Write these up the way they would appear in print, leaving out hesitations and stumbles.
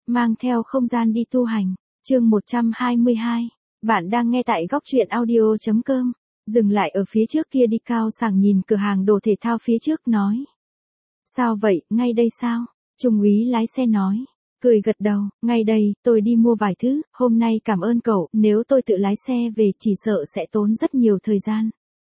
mang theo không gian đi tu hành. Chương 122. Bạn đang nghe tại góc truyện audio.com. Dừng lại ở phía trước kia đi, Cao Sảng nhìn cửa hàng đồ thể thao phía trước nói. Sao vậy, ngay đây sao? Trung úy lái xe nói. Cười gật đầu, ngay đây, tôi đi mua vài thứ, hôm nay cảm ơn cậu, nếu tôi tự lái xe về chỉ sợ sẽ tốn rất nhiều thời gian.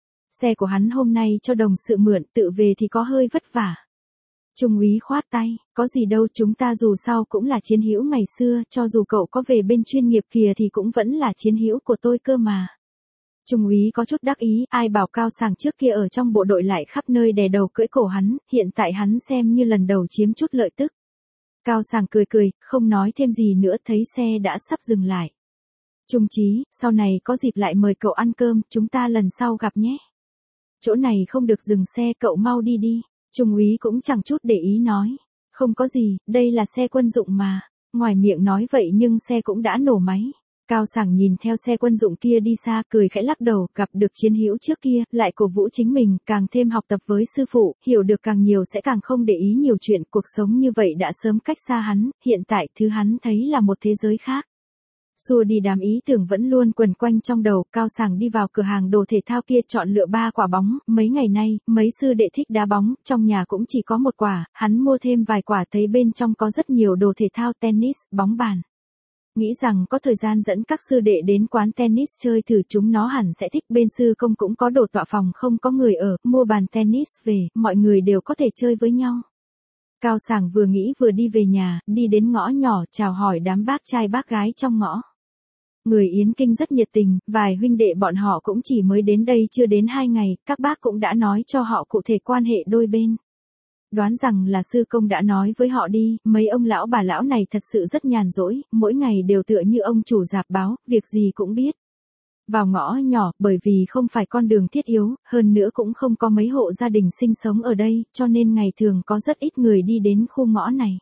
Xe của hắn hôm nay cho đồng sự mượn, tự về thì có hơi vất vả. Trung úy khoát tay, có gì đâu, chúng ta dù sao cũng là chiến hữu ngày xưa, cho dù cậu có về bên chuyên nghiệp kìa thì cũng vẫn là chiến hữu của tôi cơ mà. Trung úy có chút đắc ý, ai bảo Cao Sảng trước kia ở trong bộ đội lại khắp nơi đè đầu cưỡi cổ hắn, hiện tại hắn xem như lần đầu chiếm chút lợi tức. Cao Sảng cười cười, không nói thêm gì nữa, thấy xe đã sắp dừng lại. Trung Chí, sau này có dịp lại mời cậu ăn cơm, chúng ta lần sau gặp nhé. Chỗ này không được dừng xe, cậu mau đi đi. Trung úy cũng chẳng chút để ý nói. Không có gì, đây là xe quân dụng mà. Ngoài miệng nói vậy nhưng xe cũng đã nổ máy. Cao Sảng nhìn theo xe quân dụng kia đi xa, cười khẽ lắc đầu, gặp được chiến hữu trước kia, lại cổ vũ chính mình, càng thêm học tập với sư phụ, hiểu được càng nhiều sẽ càng không để ý nhiều chuyện, cuộc sống như vậy đã sớm cách xa hắn, hiện tại thứ hắn thấy là một thế giới khác. Xua đi đám ý tưởng vẫn luôn quẩn quanh trong đầu, Cao Sảng đi vào cửa hàng đồ thể thao kia chọn lựa 3 quả bóng, mấy ngày nay, mấy sư đệ thích đá bóng, trong nhà cũng chỉ có một quả, hắn mua thêm vài quả thấy bên trong có rất nhiều đồ thể thao tennis, bóng bàn. Nghĩ rằng có thời gian dẫn các sư đệ đến quán tennis chơi thử, chúng nó hẳn sẽ thích, bên sư công cũng có đồ tọa phòng không có người ở, mua bàn tennis về, mọi người đều có thể chơi với nhau. Cao Sảng vừa nghĩ vừa đi về nhà, đi đến ngõ nhỏ chào hỏi đám bác trai bác gái trong ngõ. Người Yến Kinh rất nhiệt tình, vài huynh đệ bọn họ cũng chỉ mới đến đây chưa đến 2 ngày, các bác cũng đã nói cho họ cụ thể quan hệ đôi bên. Đoán rằng là sư công đã nói với họ đi, mấy ông lão bà lão này thật sự rất nhàn rỗi, mỗi ngày đều tựa như ông chủ rạp báo, việc gì cũng biết. Vào ngõ nhỏ, bởi vì không phải con đường thiết yếu, hơn nữa cũng không có mấy hộ gia đình sinh sống ở đây, cho nên ngày thường có rất ít người đi đến khu ngõ này.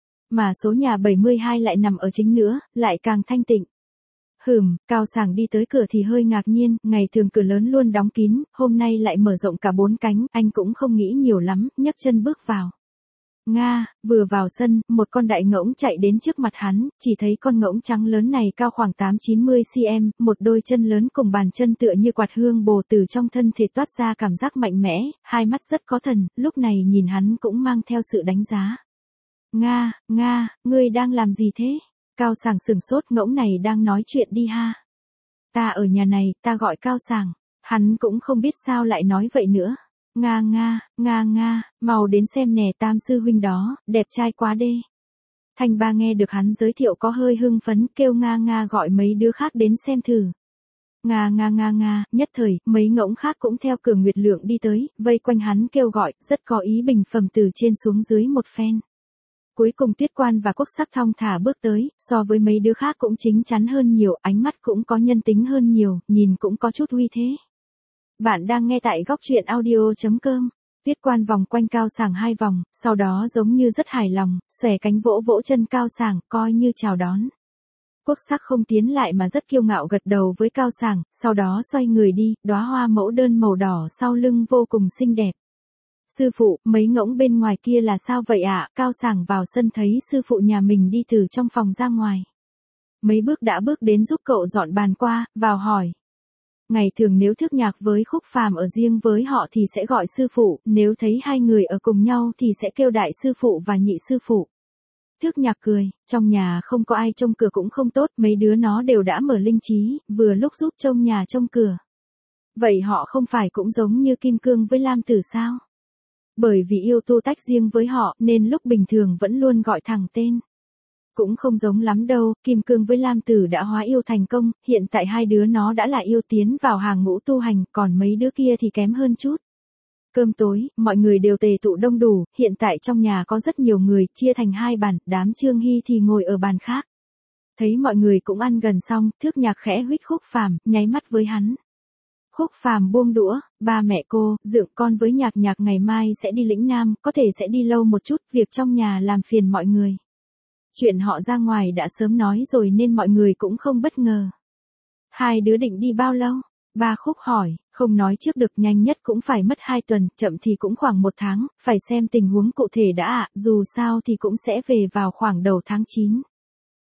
Mà số nhà 72 lại nằm ở chính nữa, lại càng thanh tịnh. Cao Sảng đi tới cửa thì hơi ngạc nhiên, ngày thường cửa lớn luôn đóng kín, hôm nay lại mở rộng cả 4 cánh, anh cũng không nghĩ nhiều lắm, nhấc chân bước vào. Vừa vào sân, một con đại ngỗng chạy đến trước mặt hắn, chỉ thấy con ngỗng trắng lớn này cao khoảng 8-90 cm, một đôi chân lớn cùng bàn chân tựa như quạt hương bồ, từ trong thân thể toát ra cảm giác mạnh mẽ, hai mắt rất có thần, lúc này nhìn hắn cũng mang theo sự đánh giá. Ngươi đang làm gì thế? Cao Sảng sửng sốt, ngỗng này đang nói chuyện đi ha. Ta ở nhà này, ta gọi Cao Sảng. Hắn cũng không biết sao lại nói vậy nữa. Mau đến xem nè, Tam sư huynh đó, đẹp trai quá đê. Thanh Ba nghe được hắn giới thiệu có hơi hưng phấn, kêu gọi mấy đứa khác đến xem thử. Nhất thời, mấy ngỗng khác cũng theo Cường Nguyệt Lượng đi tới, vây quanh hắn kêu gọi, rất có ý bình phẩm từ trên xuống dưới một phen. Cuối cùng Tuyết Quan và Quốc Sắc thong thả bước tới, so với mấy đứa khác cũng chính chắn hơn nhiều, ánh mắt cũng có nhân tính hơn nhiều, nhìn cũng có chút uy thế. Bạn đang nghe tại góc truyện audio.com. Tuyết Quan vòng quanh Cao Sảng 2 vòng, sau đó giống như rất hài lòng, xòe cánh vỗ vỗ chân Cao Sảng, coi như chào đón. Quốc Sắc không tiến lại mà rất kiêu ngạo gật đầu với Cao Sảng, sau đó xoay người đi, đóa hoa mẫu đơn màu đỏ sau lưng vô cùng xinh đẹp. Sư phụ, mấy ngỗng bên ngoài kia là sao vậy ạ? Cao Sảng vào sân thấy sư phụ nhà mình đi từ trong phòng ra ngoài. Mấy bước đã bước đến giúp cậu dọn bàn qua, vào hỏi. Ngày thường nếu Thước Nhạc với Khúc Phàm ở riêng với họ thì sẽ gọi sư phụ, nếu thấy hai người ở cùng nhau thì sẽ kêu đại sư phụ và nhị sư phụ. Thước Nhạc cười, trong nhà không có ai trông cửa cũng không tốt, mấy đứa nó đều đã mở linh trí, vừa lúc giúp trông nhà trông cửa. Vậy họ không phải cũng giống như Kim Cương với Lam Tử sao? Bởi vì yêu tu tách riêng với họ nên lúc bình thường vẫn luôn gọi thẳng tên. Cũng không giống lắm đâu, Kim Cương với Lam Tử đã hóa yêu thành công, hiện tại hai đứa nó đã là yêu tiến vào hàng ngũ tu hành, còn mấy đứa kia thì kém hơn chút. Cơm tối, mọi người đều tề tụ đông đủ, hiện tại trong nhà có rất nhiều người, chia thành 2 bàn, đám Trương Hy thì ngồi ở bàn khác. Thấy mọi người cũng ăn gần xong, Thước Nhạc khẽ huých Khúc Phàm, nháy mắt với hắn. Khúc Phàm buông đũa, ba mẹ cô, Dượng con với Nhạc ngày mai sẽ đi lĩnh Nam, có thể sẽ đi lâu một chút, việc trong nhà làm phiền mọi người. Chuyện họ ra ngoài đã sớm nói rồi nên mọi người cũng không bất ngờ. Hai đứa định đi bao lâu? Ba Khúc hỏi, không nói trước được, nhanh nhất cũng phải mất 2 tuần, chậm thì cũng khoảng 1 tháng, phải xem tình huống cụ thể đã ạ, dù sao thì cũng sẽ về vào khoảng đầu tháng 9.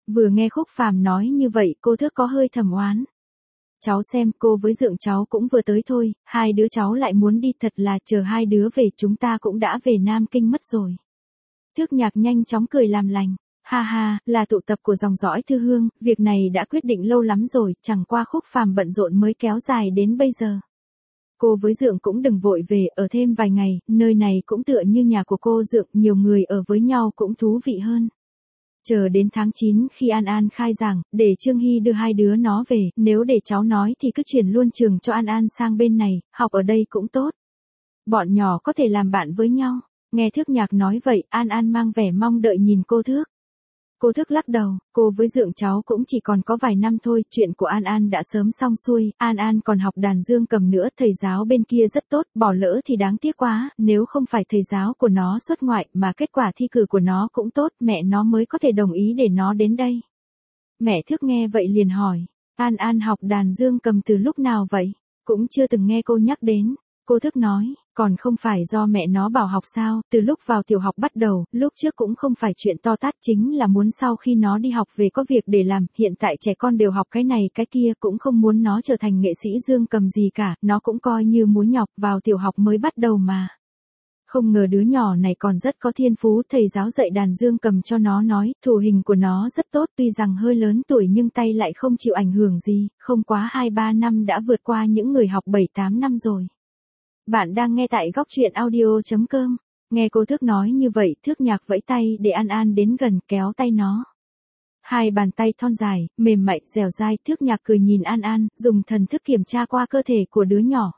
Vừa nghe Khúc Phàm nói như vậy cô Thước có hơi thầm oán. Cháu xem cô với Dượng cháu cũng vừa tới thôi, hai đứa cháu lại muốn đi thật là chờ hai đứa về chúng ta cũng đã về Nam Kinh mất rồi. Thước Nhạc nhanh chóng cười làm lành. Ha ha, là tụ tập của dòng dõi Thư Hương, việc này đã quyết định lâu lắm rồi, chẳng qua Khúc Phàm bận rộn mới kéo dài đến bây giờ. Cô với Dượng cũng đừng vội về, ở thêm vài ngày, nơi này cũng tựa như nhà của cô Dượng, nhiều người ở với nhau cũng thú vị hơn. Chờ đến tháng 9 khi An An khai giảng, để Trương Hy đưa hai đứa nó về, nếu để cháu nói thì cứ chuyển luôn trường cho An An sang bên này, học ở đây cũng tốt. Bọn nhỏ có thể làm bạn với nhau. Nghe Thước Nhạc nói vậy, An An mang vẻ mong đợi nhìn cô Thước. Cô Thước lắc đầu, cô với Dượng cháu cũng chỉ còn có vài năm thôi, chuyện của An An đã sớm xong xuôi, An An còn học đàn dương cầm nữa, thầy giáo bên kia rất tốt, bỏ lỡ thì đáng tiếc quá, nếu không phải thầy giáo của nó xuất ngoại mà kết quả thi cử của nó cũng tốt, mẹ nó mới có thể đồng ý để nó đến đây. Mẹ Thước nghe vậy liền hỏi, An An học đàn dương cầm từ lúc nào vậy? Cũng chưa từng nghe cô nhắc đến. Cô Thước nói, còn không phải do mẹ nó bảo học sao, từ lúc vào tiểu học bắt đầu, lúc trước cũng không phải chuyện to tát, chính là muốn sau khi nó đi học về có việc để làm, hiện tại trẻ con đều học cái này cái kia, cũng không muốn nó trở thành nghệ sĩ dương cầm gì cả, nó cũng coi như múa nhọc, vào tiểu học mới bắt đầu mà. Không ngờ đứa nhỏ này còn rất có thiên phú, thầy giáo dạy đàn dương cầm cho nó nói, thủ hình của nó rất tốt, tuy rằng hơi lớn tuổi nhưng tay lại không chịu ảnh hưởng gì, không quá 2-3 năm đã vượt qua những người học 7-8 năm rồi. Bạn đang nghe tại góc truyện audio.com. Nghe cô Thước nói như vậy, Thước Nhạc vẫy tay để An An đến gần kéo tay nó. Hai bàn tay thon dài, mềm mại, dẻo dai, Thước Nhạc cười nhìn An An, dùng thần thức kiểm tra qua cơ thể của đứa nhỏ.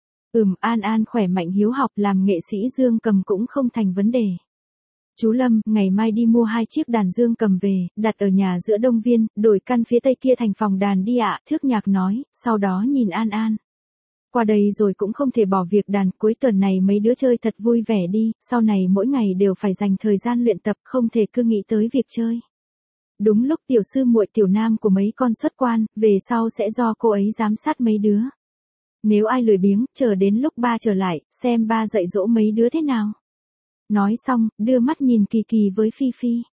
An An khỏe mạnh hiếu học, làm nghệ sĩ dương cầm cũng không thành vấn đề. Chú Lâm, ngày mai đi mua 2 chiếc đàn dương cầm về, đặt ở nhà giữa Đông Viên, đổi căn phía tây kia thành phòng đàn đi ạ, Thước Nhạc nói, sau đó nhìn An An. Qua đây rồi cũng không thể bỏ việc đàn, cuối tuần này mấy đứa chơi thật vui vẻ đi, sau này mỗi ngày đều phải dành thời gian luyện tập, không thể cứ nghĩ tới việc chơi. Đúng lúc tiểu sư muội Tiểu Nam của mấy con xuất quan, về sau sẽ do cô ấy giám sát mấy đứa. Nếu ai lười biếng, chờ đến lúc ba trở lại, xem ba dạy dỗ mấy đứa thế nào. Nói xong, đưa mắt nhìn Kỳ Kỳ với Phi Phi.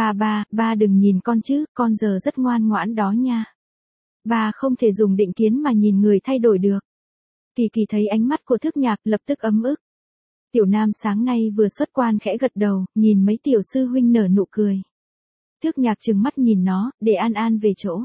Ba đừng nhìn con chứ, con giờ rất ngoan ngoãn đó nha. Ba không thể dùng định kiến mà nhìn người thay đổi được. Kỳ Kỳ thấy ánh mắt của Thước Nhạc lập tức ấm ức. Tiểu Nam sáng nay vừa xuất quan khẽ gật đầu, nhìn mấy tiểu sư huynh nở nụ cười. Thước Nhạc trừng mắt nhìn nó, để An An về chỗ.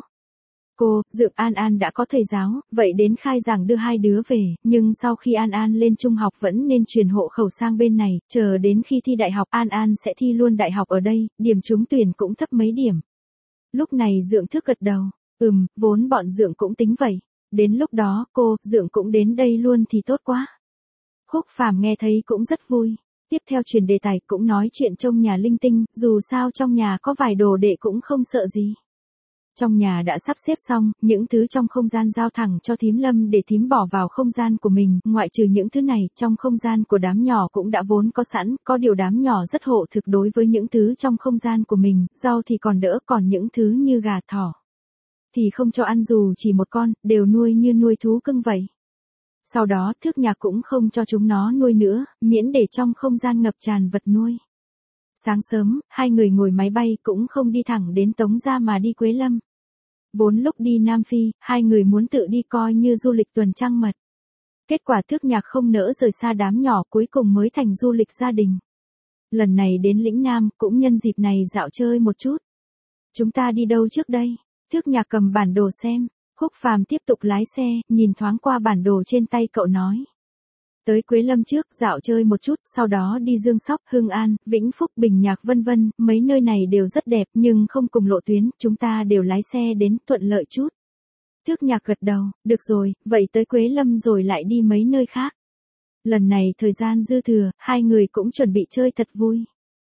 Cô, Dượng An An đã có thầy giáo, vậy đến khai giảng đưa hai đứa về, nhưng sau khi An An lên trung học vẫn nên chuyển hộ khẩu sang bên này, chờ đến khi thi đại học An An sẽ thi luôn đại học ở đây, điểm trúng tuyển cũng thấp mấy điểm. Lúc này Dượng Thước gật đầu, vốn bọn Dượng cũng tính vậy. Đến lúc đó, cô, Dượng cũng đến đây luôn thì tốt quá. Khúc Phàm nghe thấy cũng rất vui. Tiếp theo chuyển đề tài cũng nói chuyện trong nhà linh tinh, dù sao trong nhà có vài đồ đệ cũng không sợ gì. Trong nhà đã sắp xếp xong, những thứ trong không gian giao thẳng cho thím Lâm để thím bỏ vào không gian của mình, ngoại trừ những thứ này, trong không gian của đám nhỏ cũng đã vốn có sẵn, có điều đám nhỏ rất hộ thực đối với những thứ trong không gian của mình, rau thì còn đỡ, còn những thứ như gà thỏ thì không cho ăn dù chỉ một con, đều nuôi như nuôi thú cưng vậy. Sau đó Thước Nhạc cũng không cho chúng nó nuôi nữa, miễn để trong không gian ngập tràn vật nuôi. Sáng sớm, hai người ngồi máy bay cũng không đi thẳng đến Tống Gia mà đi Quế Lâm. Vốn lúc đi Nam Phi, hai người muốn tự đi coi như du lịch tuần trăng mật. Kết quả Thước Nhạc không nỡ rời xa đám nhỏ, cuối cùng mới thành du lịch gia đình. Lần này đến lĩnh Nam, cũng nhân dịp này dạo chơi một chút. Chúng ta đi đâu trước đây? Thước Nhạc cầm bản đồ xem. Khúc Phàm tiếp tục lái xe, nhìn thoáng qua bản đồ trên tay cậu nói. Tới Quế Lâm trước, dạo chơi một chút, sau đó đi Dương Sóc, Hưng An, Vĩnh Phúc, Bình Nhạc vân vân, mấy nơi này đều rất đẹp, nhưng không cùng lộ tuyến, chúng ta đều lái xe đến, thuận lợi chút. Thước Nhạc gật đầu, được rồi, vậy tới Quế Lâm rồi lại đi mấy nơi khác. Lần này thời gian dư thừa, hai người cũng chuẩn bị chơi thật vui.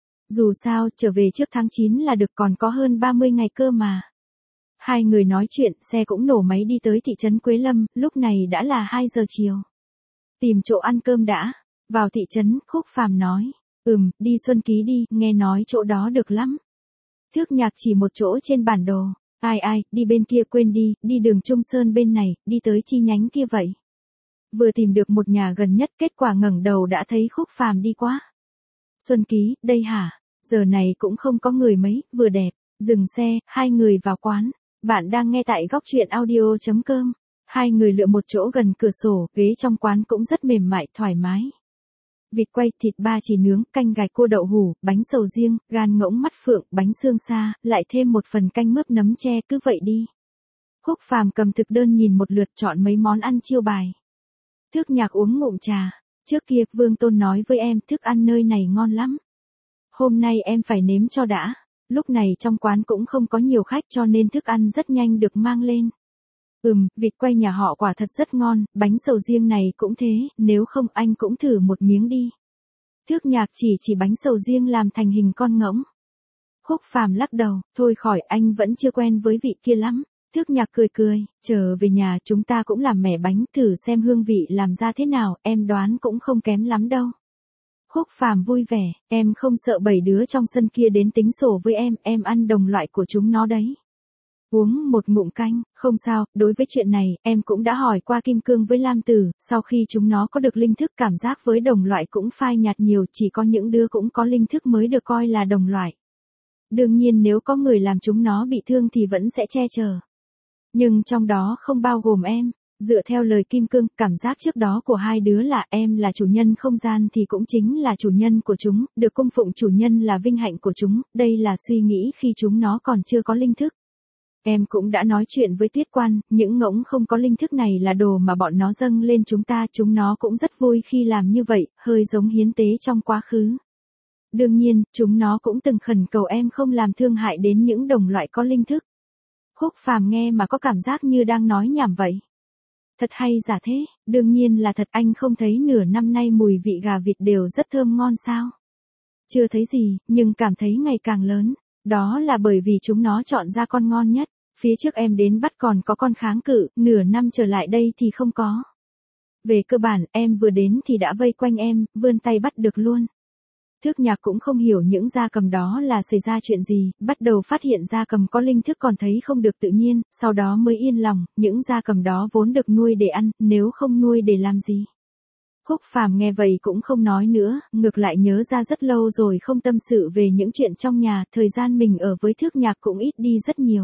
Dù sao, trở về trước tháng 9 là được, còn có hơn 30 ngày cơ mà. Hai người nói chuyện, xe cũng nổ máy đi tới thị trấn Quế Lâm, lúc này đã là 2 giờ chiều. Tìm chỗ ăn cơm đã. Vào thị trấn, Khúc Phàm nói. Đi Xuân Ký đi, nghe nói chỗ đó được lắm. Thước Nhạc chỉ một chỗ trên bản đồ. Ai, đi bên kia quên đi, đi đường Trung Sơn bên này, đi tới chi nhánh kia vậy. Vừa tìm được một nhà gần nhất, kết quả ngẩng đầu đã thấy Khúc Phàm đi qua. Xuân Ký, đây hả? Giờ này cũng không có người mấy, vừa đẹp, Dừng xe, hai người vào quán. Bạn đang nghe tại góc truyện audio.com. Hai người lựa một chỗ gần cửa sổ, ghế trong quán cũng rất mềm mại, thoải mái. Vịt quay, thịt ba chỉ nướng, canh gà cua đậu hủ, bánh sầu riêng, gan ngỗng mắt phượng, bánh xương xa, lại thêm một phần canh mướp nấm tre, cứ vậy đi. Khúc Phàm cầm thực đơn nhìn một lượt, chọn mấy món ăn chiêu bài. Thước Nhạc uống ngụm trà. Trước kia, Vương Tôn nói với em, thức ăn nơi này ngon lắm. Hôm nay em phải nếm cho đã. Lúc này trong quán cũng không có nhiều khách cho nên thức ăn rất nhanh được mang lên. Vịt quay nhà họ quả thật rất ngon, bánh sầu riêng này cũng thế, nếu không anh cũng thử một miếng đi. Thước Nhạc chỉ bánh sầu riêng làm thành hình con ngỗng. Khúc Phàm lắc đầu, thôi khỏi, anh vẫn chưa quen với vị kia lắm. Thước Nhạc cười, trở về nhà chúng ta cũng làm mẻ bánh thử xem hương vị làm ra thế nào, em đoán cũng không kém lắm đâu. Khúc Phàm vui vẻ, em không sợ 7 đứa trong sân kia đến tính sổ với em ăn đồng loại của chúng nó đấy. Uống một ngụm canh, không sao, đối với chuyện này, em cũng đã hỏi qua Kim Cương với Lam Tử, sau khi chúng nó có được linh thức cảm giác với đồng loại cũng phai nhạt nhiều, chỉ có những đứa cũng có linh thức mới được coi là đồng loại. Đương nhiên nếu có người làm chúng nó bị thương thì vẫn sẽ che chở. Nhưng trong đó không bao gồm em. Dựa theo lời Kim Cương, cảm giác trước đó của hai đứa là em là chủ nhân không gian thì cũng chính là chủ nhân của chúng, được cung phụng chủ nhân là vinh hạnh của chúng, đây là suy nghĩ khi chúng nó còn chưa có linh thức. Em cũng đã nói chuyện với Tuyết Quan, những ngỗng không có linh thức này là đồ mà bọn nó dâng lên chúng nó cũng rất vui khi làm như vậy, hơi giống hiến tế trong quá khứ. Đương nhiên, chúng nó cũng từng khẩn cầu em không làm thương hại đến những đồng loại có linh thức. Khúc Phàm nghe mà có cảm giác như đang nói nhảm vậy. Thật hay giả thế, đương nhiên là thật, anh không thấy nửa năm nay mùi vị gà vịt đều rất thơm ngon sao? Chưa thấy gì, nhưng cảm thấy ngày càng lớn, đó là bởi vì chúng nó chọn ra con ngon nhất. Phía trước em đến bắt còn có con kháng cự, nửa năm trở lại đây thì không có. Về cơ bản, em vừa đến thì đã vây quanh em, vươn tay bắt được luôn. Thước Nhạc cũng không hiểu những gia cầm đó là xảy ra chuyện gì, bắt đầu phát hiện gia cầm có linh thức còn thấy không được tự nhiên, sau đó mới yên lòng, những gia cầm đó vốn được nuôi để ăn, nếu không nuôi để làm gì. Khúc Phàm nghe vậy cũng không nói nữa, ngược lại nhớ ra rất lâu rồi không tâm sự về những chuyện trong nhà, thời gian mình ở với Thước Nhạc cũng ít đi rất nhiều.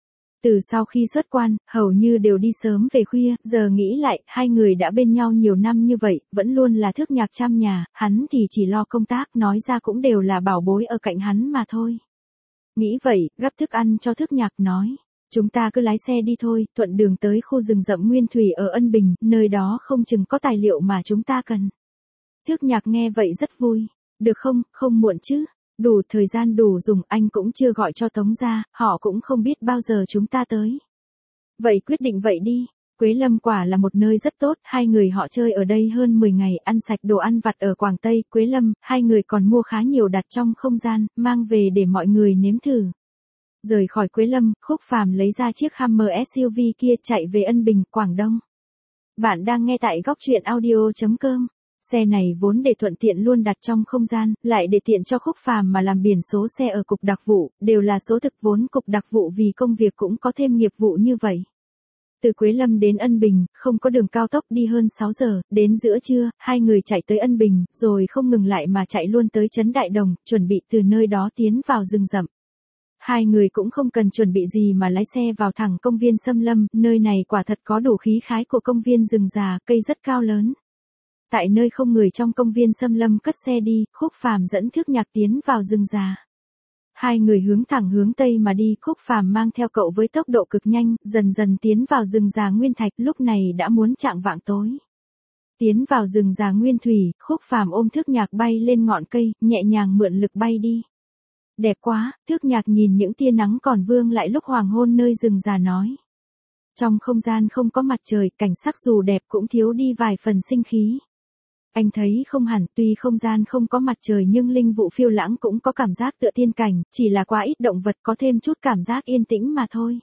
Từ sau khi xuất quan, hầu như đều đi sớm về khuya, giờ nghĩ lại, hai người đã bên nhau nhiều năm như vậy, vẫn luôn là Thước Nhạc chăm nhà, hắn thì chỉ lo công tác, nói ra cũng đều là bảo bối ở cạnh hắn mà thôi. Nghĩ vậy, gắp thức ăn cho Thước Nhạc nói, chúng ta cứ lái xe đi thôi, thuận đường tới khu rừng rậm Nguyên Thủy ở Ân Bình, nơi đó không chừng có tài liệu mà chúng ta cần. Thước Nhạc nghe vậy rất vui, được không, không muộn chứ. Đủ thời gian đủ dùng, anh cũng chưa gọi cho Tống gia, họ cũng không biết bao giờ chúng ta tới. Vậy quyết định vậy đi, Quế Lâm quả là một nơi rất tốt, hai người họ chơi ở đây hơn 10 ngày, ăn sạch đồ ăn vặt ở Quảng Tây, Quế Lâm, hai người còn mua khá nhiều đặt trong không gian, mang về để mọi người nếm thử. Rời khỏi Quế Lâm, Khúc Phàm lấy ra chiếc Hummer SUV kia chạy về Ân Bình, Quảng Đông. Bạn đang nghe tại góc truyện audio.com. Xe này vốn để thuận tiện luôn đặt trong không gian, lại để tiện cho Khúc Phàm mà làm biển số xe ở cục đặc vụ, đều là số thực vốn cục đặc vụ vì công việc cũng có thêm nghiệp vụ như vậy. Từ Quế Lâm đến Ân Bình, không có đường cao tốc đi hơn 6 giờ, đến giữa trưa, hai người chạy tới Ân Bình, rồi không ngừng lại mà chạy luôn tới Trấn Đại Đồng, chuẩn bị từ nơi đó tiến vào rừng rậm. Hai người cũng không cần chuẩn bị gì mà lái xe vào thẳng công viên Xâm Lâm, nơi này quả thật có đủ khí khái của công viên rừng già, cây rất cao lớn. Tại nơi không người trong công viên Xâm Lâm cất xe đi, Khúc Phàm dẫn Thước Nhạc tiến vào rừng già. Hai người hướng thẳng hướng Tây mà đi, Khúc Phàm mang theo cậu với tốc độ cực nhanh, dần dần tiến vào rừng già Nguyên Thạch, lúc này đã muốn chạng vạng tối. Tiến vào rừng già Nguyên Thủy, Khúc Phàm ôm Thước Nhạc bay lên ngọn cây, nhẹ nhàng mượn lực bay đi. Đẹp quá, Thước Nhạc nhìn những tia nắng còn vương lại lúc hoàng hôn nơi rừng già nói. Trong không gian không có mặt trời, cảnh sắc dù đẹp cũng thiếu đi vài phần sinh khí. Anh thấy không hẳn, tuy không gian không có mặt trời nhưng linh vụ phiêu lãng cũng có cảm giác tựa thiên cảnh, chỉ là quá ít động vật có thêm chút cảm giác yên tĩnh mà thôi.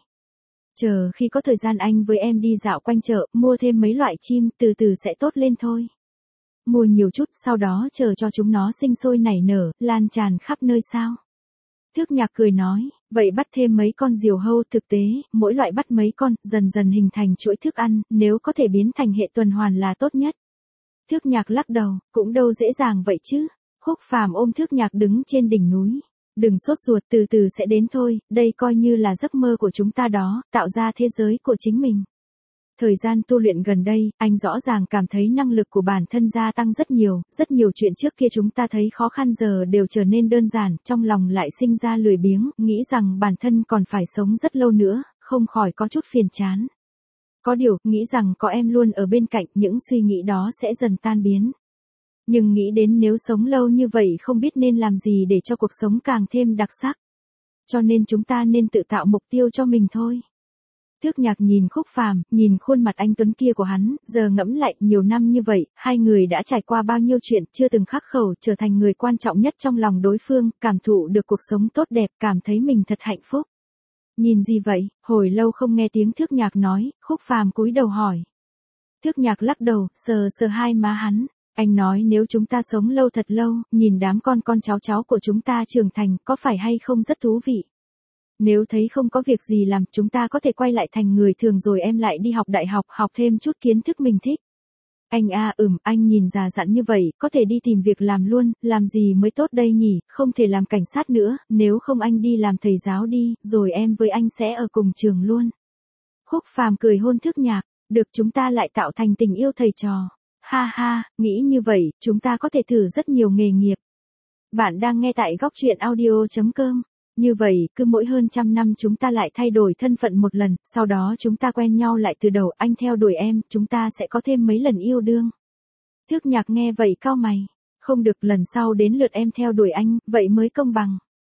Chờ khi có thời gian anh với em đi dạo quanh chợ, mua thêm mấy loại chim, từ từ sẽ tốt lên thôi. Mua nhiều chút, sau đó chờ cho chúng nó sinh sôi nảy nở, lan tràn khắp nơi sao. Thước Nhạc cười nói, vậy bắt thêm mấy con diều hâu, thực tế, mỗi loại bắt mấy con, dần dần hình thành chuỗi thức ăn, nếu có thể biến thành hệ tuần hoàn là tốt nhất. Thước Nhạc lắc đầu, cũng đâu dễ dàng vậy chứ. Khúc Phàm ôm Thước Nhạc đứng trên đỉnh núi. Đừng sốt ruột, từ từ sẽ đến thôi, đây coi như là giấc mơ của chúng ta đó, tạo ra thế giới của chính mình. Thời gian tu luyện gần đây, anh rõ ràng cảm thấy năng lực của bản thân gia tăng rất nhiều chuyện trước kia chúng ta thấy khó khăn giờ đều trở nên đơn giản, trong lòng lại sinh ra lười biếng, nghĩ rằng bản thân còn phải sống rất lâu nữa, không khỏi có chút phiền chán. Có điều, nghĩ rằng có em luôn ở bên cạnh, những suy nghĩ đó sẽ dần tan biến. Nhưng nghĩ đến nếu sống lâu như vậy không biết nên làm gì để cho cuộc sống càng thêm đặc sắc. Cho nên chúng ta nên tự tạo mục tiêu cho mình thôi. Thước Nhạc nhìn Khúc Phàm, nhìn khuôn mặt anh tuấn kia của hắn, giờ ngẫm lại, nhiều năm như vậy, hai người đã trải qua bao nhiêu chuyện, chưa từng khắc khẩu, trở thành người quan trọng nhất trong lòng đối phương, cảm thụ được cuộc sống tốt đẹp, cảm thấy mình thật hạnh phúc. Nhìn gì vậy? Hồi lâu không nghe tiếng Thước Nhạc nói, Khúc Phàm cúi đầu hỏi. Thước Nhạc lắc đầu, sờ sờ hai má hắn. Anh nói nếu chúng ta sống lâu thật lâu, nhìn đám con cháu của chúng ta trưởng thành, có phải hay không rất thú vị? Nếu thấy không có việc gì làm, chúng ta có thể quay lại thành người thường rồi em lại đi học đại học, học thêm chút kiến thức mình thích. Anh anh nhìn già dặn như vậy, có thể đi tìm việc làm luôn, làm gì mới tốt đây nhỉ, không thể làm cảnh sát nữa, nếu không anh đi làm thầy giáo đi, rồi em với anh sẽ ở cùng trường luôn. Khúc Phàm cười hôn Thước Nhạc, được, chúng ta lại tạo thành tình yêu thầy trò. Ha ha, nghĩ như vậy, chúng ta có thể thử rất nhiều nghề nghiệp. Bạn đang nghe tại góc truyện audio.com. Như vậy, cứ mỗi hơn 100 năm chúng ta lại thay đổi thân phận một lần, sau đó chúng ta quen nhau lại từ đầu, anh theo đuổi em, chúng ta sẽ có thêm mấy lần yêu đương. Thước Nhạc nghe vậy cau mày, không được, lần sau đến lượt em theo đuổi anh, vậy mới công bằng.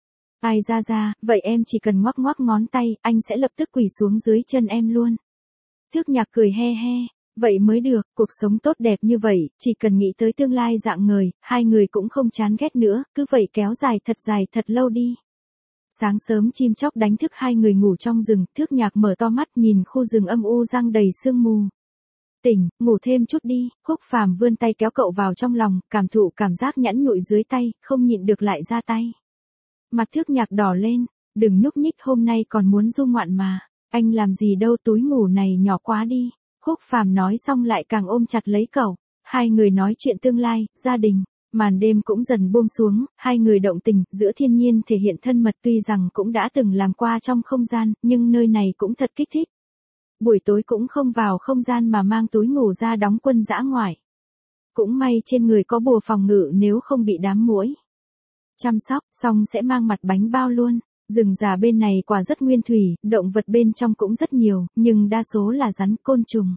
Ai ra, vậy em chỉ cần ngoắc ngoắc ngón tay, anh sẽ lập tức quỳ xuống dưới chân em luôn. Thước Nhạc cười he he. Vậy mới được, cuộc sống tốt đẹp như vậy, chỉ cần nghĩ tới tương lai rạng ngời, hai người cũng không chán ghét nữa, cứ vậy kéo dài thật lâu đi. Sáng sớm chim chóc đánh thức hai người ngủ trong rừng, Thước Nhạc mở to mắt nhìn khu rừng âm u giăng đầy sương mù. Tỉnh, ngủ thêm chút đi, Khúc Phàm vươn tay kéo cậu vào trong lòng, cảm thụ cảm giác nhẵn nhụi dưới tay, không nhịn được lại ra tay. Mặt Thước Nhạc đỏ lên, đừng nhúc nhích, hôm nay còn muốn du ngoạn mà, anh làm gì đâu, túi ngủ này nhỏ quá đi. Khúc Phàm nói xong lại càng ôm chặt lấy cậu. Hai người nói chuyện tương lai, gia đình. Màn đêm cũng dần buông xuống, hai người động tình, giữa thiên nhiên thể hiện thân mật, tuy rằng cũng đã từng làm qua trong không gian, nhưng nơi này cũng thật kích thích. Buổi tối cũng không vào không gian mà mang túi ngủ ra đóng quân dã ngoại. Cũng may trên người có bùa phòng ngự nếu không bị đám muỗi chăm sóc, xong sẽ mang mặt bánh bao luôn. Rừng già bên này quả rất nguyên thủy, động vật bên trong cũng rất nhiều, nhưng đa số là rắn, côn trùng.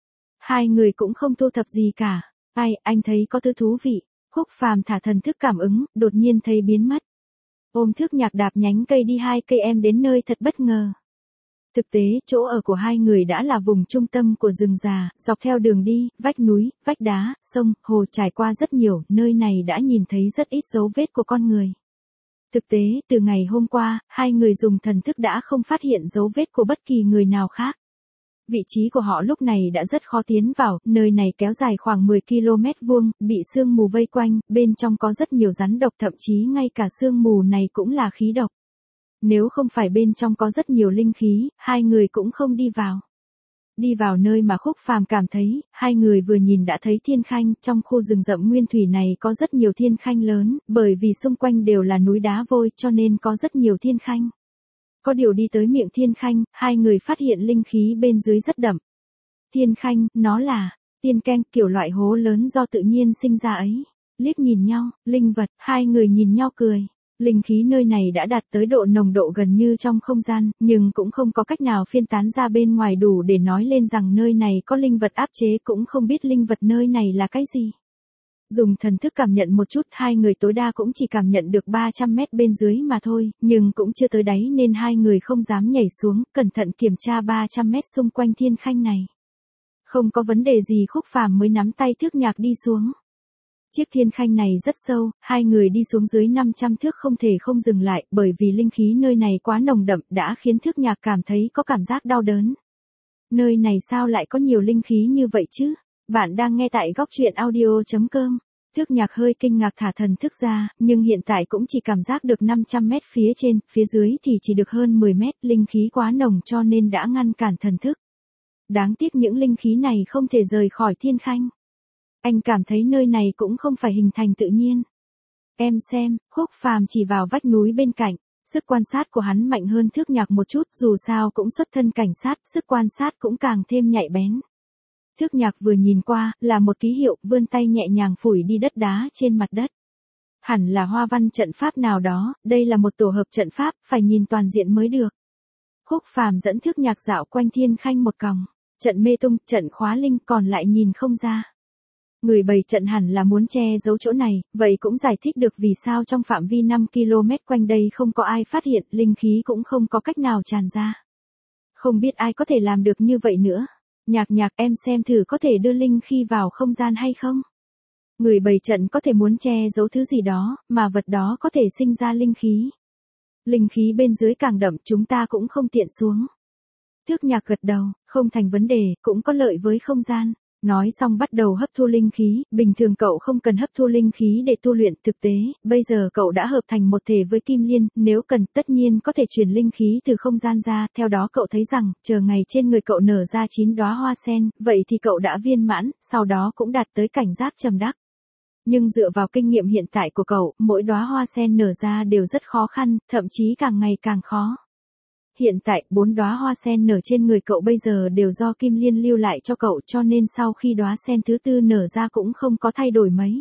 Hai người cũng không thu thập gì cả. Anh thấy có thứ thú vị. Khúc Phàm thả thần thức cảm ứng, đột nhiên thấy biến mất. Ôm Thước Nhạc đạp nhánh cây đi 2 cây em đến nơi thật bất ngờ. Thực tế, chỗ ở của hai người đã là vùng trung tâm của rừng già, dọc theo đường đi, vách núi, vách đá, sông, hồ trải qua rất nhiều, nơi này đã nhìn thấy rất ít dấu vết của con người. Thực tế, từ ngày hôm qua, hai người dùng thần thức đã không phát hiện dấu vết của bất kỳ người nào khác. Vị trí của họ lúc này đã rất khó tiến vào, nơi này kéo dài khoảng 10 km vuông, bị sương mù vây quanh, bên trong có rất nhiều rắn độc, thậm chí ngay cả sương mù này cũng là khí độc. Nếu không phải bên trong có rất nhiều linh khí, hai người cũng không đi vào. Đi vào nơi mà Khúc Phàm cảm thấy, hai người vừa nhìn đã thấy thiên khanh, trong khu rừng rậm nguyên thủy này có rất nhiều thiên khanh lớn, bởi vì xung quanh đều là núi đá vôi cho nên có rất nhiều thiên khanh. Có điều đi tới miệng thiên khanh, hai người phát hiện linh khí bên dưới rất đậm. Thiên khanh, nó là tiên keng, kiểu loại hố lớn do tự nhiên sinh ra ấy. Liếc nhìn nhau, linh vật, hai người nhìn nhau cười. Linh khí nơi này đã đạt tới độ nồng độ gần như trong không gian, nhưng cũng không có cách nào phiên tán ra bên ngoài đủ để nói lên rằng nơi này có linh vật áp chế, cũng không biết linh vật nơi này là cái gì. Dùng thần thức cảm nhận một chút, hai người tối đa cũng chỉ cảm nhận được 300 mét bên dưới mà thôi, nhưng cũng chưa tới đáy nên hai người không dám nhảy xuống, cẩn thận kiểm tra 300 mét xung quanh thiên khanh này. Không có vấn đề gì, Khúc Phàm mới nắm tay Thước Nhạc đi xuống. Chiếc thiên khanh này rất sâu, hai người đi xuống dưới 500 thước không thể không dừng lại, bởi vì linh khí nơi này quá nồng đậm đã khiến Thước Nhạc cảm thấy có cảm giác đau đớn. Nơi này sao lại có nhiều linh khí như vậy chứ? Bạn đang nghe tại góc truyện audio.com. Thước Nhạc hơi kinh ngạc thả thần thức ra, nhưng hiện tại cũng chỉ cảm giác được 500 mét phía trên, phía dưới thì chỉ được hơn 10 mét, linh khí quá nồng cho nên đã ngăn cản thần thức. Đáng tiếc những linh khí này không thể rời khỏi thiên khanh. Anh cảm thấy nơi này cũng không phải hình thành tự nhiên. Em xem, Khúc Phàm chỉ vào vách núi bên cạnh. Sức quan sát của hắn mạnh hơn Thước Nhạc một chút, dù sao cũng xuất thân cảnh sát, sức quan sát cũng càng thêm nhạy bén. Thước Nhạc vừa nhìn qua, là một ký hiệu, vươn tay nhẹ nhàng phủi đi đất đá trên mặt đất. Hẳn là hoa văn trận pháp nào đó, đây là một tổ hợp trận pháp, phải nhìn toàn diện mới được. Khúc Phàm dẫn Thước Nhạc dạo quanh thiên khanh một còng. Trận mê tung, trận khóa linh, còn lại nhìn không ra. Người bày trận hẳn là muốn che giấu chỗ này, vậy cũng giải thích được vì sao trong phạm vi 5 km quanh đây không có ai phát hiện, linh khí cũng không có cách nào tràn ra. Không biết ai có thể làm được như vậy nữa. Nhạc Nhạc, em xem thử có thể đưa linh khí vào không gian hay không? Người bày trận có thể muốn che giấu thứ gì đó, mà vật đó có thể sinh ra linh khí. Linh khí bên dưới càng đậm, chúng ta cũng không tiện xuống. Thước Nhạc gật đầu, không thành vấn đề, cũng có lợi với không gian. Nói xong bắt đầu hấp thu linh khí, bình thường cậu không cần hấp thu linh khí để tu luyện, thực tế, bây giờ cậu đã hợp thành một thể với Kim Liên, nếu cần tất nhiên có thể truyền linh khí từ không gian ra, theo đó cậu thấy rằng, chờ ngày trên người cậu nở ra 9 đóa hoa sen, vậy thì cậu đã viên mãn, sau đó cũng đạt tới cảnh giác trầm đắc. Nhưng dựa vào kinh nghiệm hiện tại của cậu, mỗi đóa hoa sen nở ra đều rất khó khăn, thậm chí càng ngày càng khó. Hiện tại, 4 đóa hoa sen nở trên người cậu bây giờ đều do Kim Liên lưu lại cho cậu, cho nên sau khi đóa sen thứ tư nở ra cũng không có thay đổi mấy.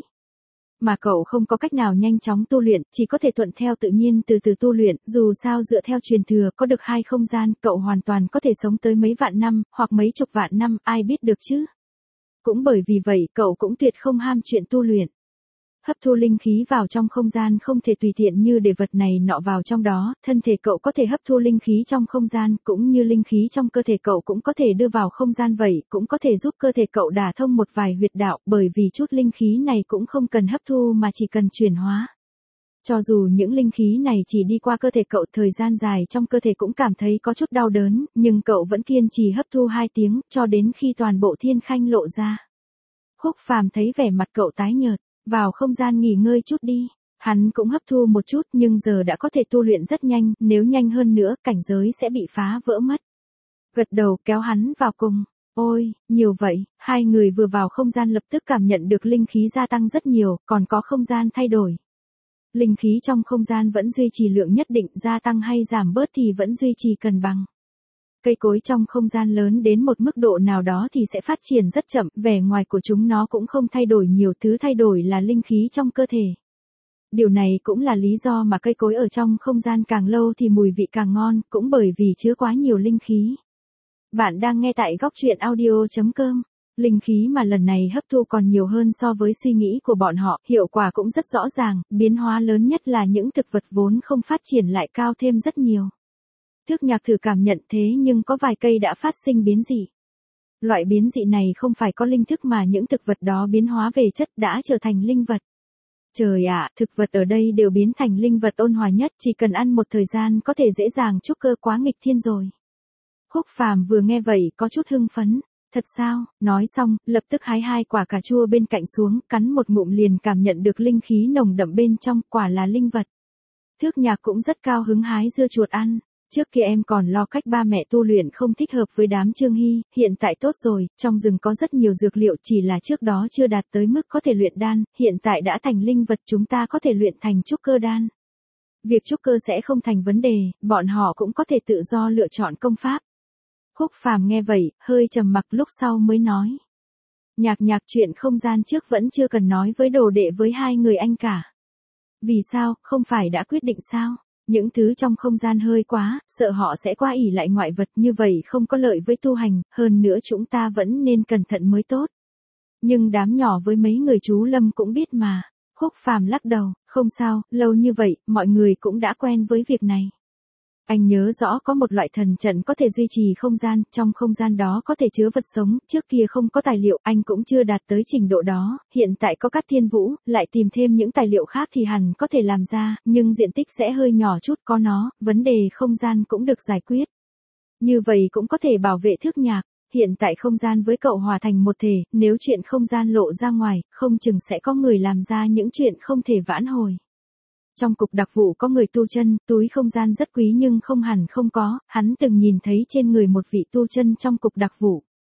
Mà cậu không có cách nào nhanh chóng tu luyện, chỉ có thể thuận theo tự nhiên từ từ tu luyện, dù sao dựa theo truyền thừa, có được 2 không gian, cậu hoàn toàn có thể sống tới mấy vạn năm, hoặc mấy chục vạn năm, ai biết được chứ. Cũng bởi vì vậy, cậu cũng tuyệt không ham chuyện tu luyện. Hấp thu linh khí vào trong không gian không thể tùy tiện như để vật này nọ vào trong đó, thân thể cậu có thể hấp thu linh khí trong không gian, cũng như linh khí trong cơ thể cậu cũng có thể đưa vào không gian vậy, cũng có thể giúp cơ thể cậu đả thông một vài huyệt đạo, bởi vì chút linh khí này cũng không cần hấp thu mà chỉ cần chuyển hóa. Cho dù những linh khí này chỉ đi qua cơ thể cậu thời gian dài trong cơ thể cũng cảm thấy có chút đau đớn, nhưng cậu vẫn kiên trì hấp thu 2 tiếng, cho đến khi toàn bộ thiên khanh lộ ra. Khúc Phàm thấy vẻ mặt cậu tái nhợt. Vào không gian nghỉ ngơi chút đi. Hắn cũng hấp thu một chút nhưng giờ đã có thể tu luyện rất nhanh, nếu nhanh hơn nữa cảnh giới sẽ bị phá vỡ mất. Gật đầu kéo hắn vào cùng. Ôi, nhiều vậy, hai người vừa vào không gian lập tức cảm nhận được linh khí gia tăng rất nhiều, còn có không gian thay đổi. Linh khí trong không gian vẫn duy trì lượng nhất định, gia tăng hay giảm bớt thì vẫn duy trì cân bằng. Cây cối trong không gian lớn đến một mức độ nào đó thì sẽ phát triển rất chậm, vẻ ngoài của chúng nó cũng không thay đổi nhiều, thứ thay đổi là linh khí trong cơ thể. Điều này cũng là lý do mà cây cối ở trong không gian càng lâu thì mùi vị càng ngon, cũng bởi vì chứa quá nhiều linh khí. Bạn đang nghe tại góc truyện audio.com. Linh khí mà lần này hấp thu còn nhiều hơn so với suy nghĩ của bọn họ, hiệu quả cũng rất rõ ràng, biến hóa lớn nhất là những thực vật vốn không phát triển lại cao thêm rất nhiều. Thước Nhạc thử cảm nhận thế nhưng có vài cây đã phát sinh biến dị. Loại biến dị này không phải có linh thức mà những thực vật đó biến hóa về chất đã trở thành linh vật. Trời ạ, thực vật ở đây đều biến thành linh vật ôn hòa nhất, chỉ cần ăn một thời gian có thể dễ dàng trúc cơ quá nghịch thiên rồi. Khúc Phàm vừa nghe vậy có chút hưng phấn. Thật sao? Nói xong, lập tức hái 2 quả cà chua bên cạnh xuống, cắn một ngụm liền cảm nhận được linh khí nồng đậm bên trong, quả là linh vật. Thước Nhạc cũng rất cao hứng hái dưa chuột ăn. Trước kia em còn lo cách ba mẹ tu luyện không thích hợp với đám Trương Hy, hiện tại tốt rồi, trong rừng có rất nhiều dược liệu, chỉ là trước đó chưa đạt tới mức có thể luyện đan, hiện tại đã thành linh vật, chúng ta có thể luyện thành trúc cơ đan. Việc trúc cơ sẽ không thành vấn đề, bọn họ cũng có thể tự do lựa chọn công pháp. Khúc Phàm nghe vậy, hơi trầm mặc lúc sau mới nói. Nhạc Nhạc, chuyện không gian trước vẫn chưa cần nói với đồ đệ với 2 người anh cả. Vì sao, không phải đã quyết định sao? Những thứ trong không gian hơi quá, sợ họ sẽ qua ỷ lại ngoại vật, như vậy không có lợi với tu hành, hơn nữa chúng ta vẫn nên cẩn thận mới tốt. Nhưng đám nhỏ với mấy người chú Lâm cũng biết mà. Khúc Phàm lắc đầu, không sao, lâu như vậy, mọi người cũng đã quen với việc này. Anh nhớ rõ có một loại thần trận có thể duy trì không gian, trong không gian đó có thể chứa vật sống, trước kia không có tài liệu, anh cũng chưa đạt tới trình độ đó, hiện tại có Cát Thiên Vũ, lại tìm thêm những tài liệu khác thì hẳn có thể làm ra, nhưng diện tích sẽ hơi nhỏ chút, có nó, vấn đề không gian cũng được giải quyết. Như vậy cũng có thể bảo vệ Thước Nhạc, hiện tại không gian với cậu hòa thành một thể, nếu chuyện không gian lộ ra ngoài, không chừng sẽ có người làm ra những chuyện không thể vãn hồi. Trong cục đặc vụ có người tu chân, túi không gian rất quý nhưng không hẳn không có, hắn từng nhìn thấy trên người một vị tu chân trong cục đặc vụ.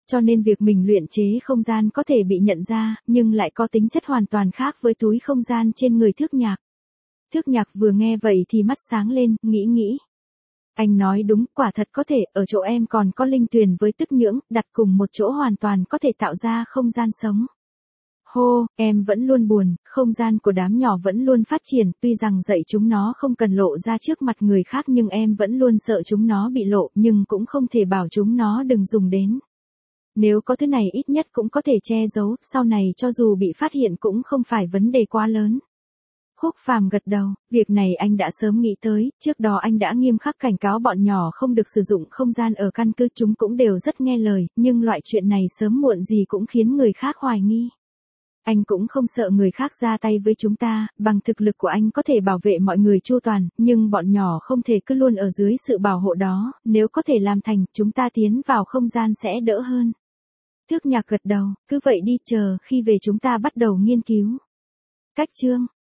Cho nên việc mình luyện chế không gian có thể bị nhận ra, nhưng lại có tính chất hoàn toàn khác với túi không gian trên người Thước Nhạc. Thước Nhạc vừa nghe vậy thì mắt sáng lên, nghĩ. Anh nói đúng, quả thật có thể, ở chỗ em còn có linh tuyền với tức nhưỡng, đặt cùng một chỗ hoàn toàn có thể tạo ra không gian sống. Hô, em vẫn luôn buồn, không gian của đám nhỏ vẫn luôn phát triển, tuy rằng dạy chúng nó không cần lộ ra trước mặt người khác nhưng em vẫn luôn sợ chúng nó bị lộ, nhưng cũng không thể bảo chúng nó đừng dùng đến. Nếu có thứ này ít nhất cũng có thể che giấu, sau này cho dù bị phát hiện cũng không phải vấn đề quá lớn. Khúc Phàm gật đầu, việc này anh đã sớm nghĩ tới, trước đó anh đã nghiêm khắc cảnh cáo bọn nhỏ không được sử dụng không gian ở căn cứ, chúng cũng đều rất nghe lời, nhưng loại chuyện này sớm muộn gì cũng khiến người khác hoài nghi. Anh cũng không sợ người khác ra tay với chúng ta, bằng thực lực của anh có thể bảo vệ mọi người chu toàn, nhưng bọn nhỏ không thể cứ luôn ở dưới sự bảo hộ đó, nếu có thể làm thành, chúng ta tiến vào không gian sẽ đỡ hơn. Thước Nhạc gật đầu, cứ vậy đi, chờ khi về chúng ta bắt đầu nghiên cứu. Cách chương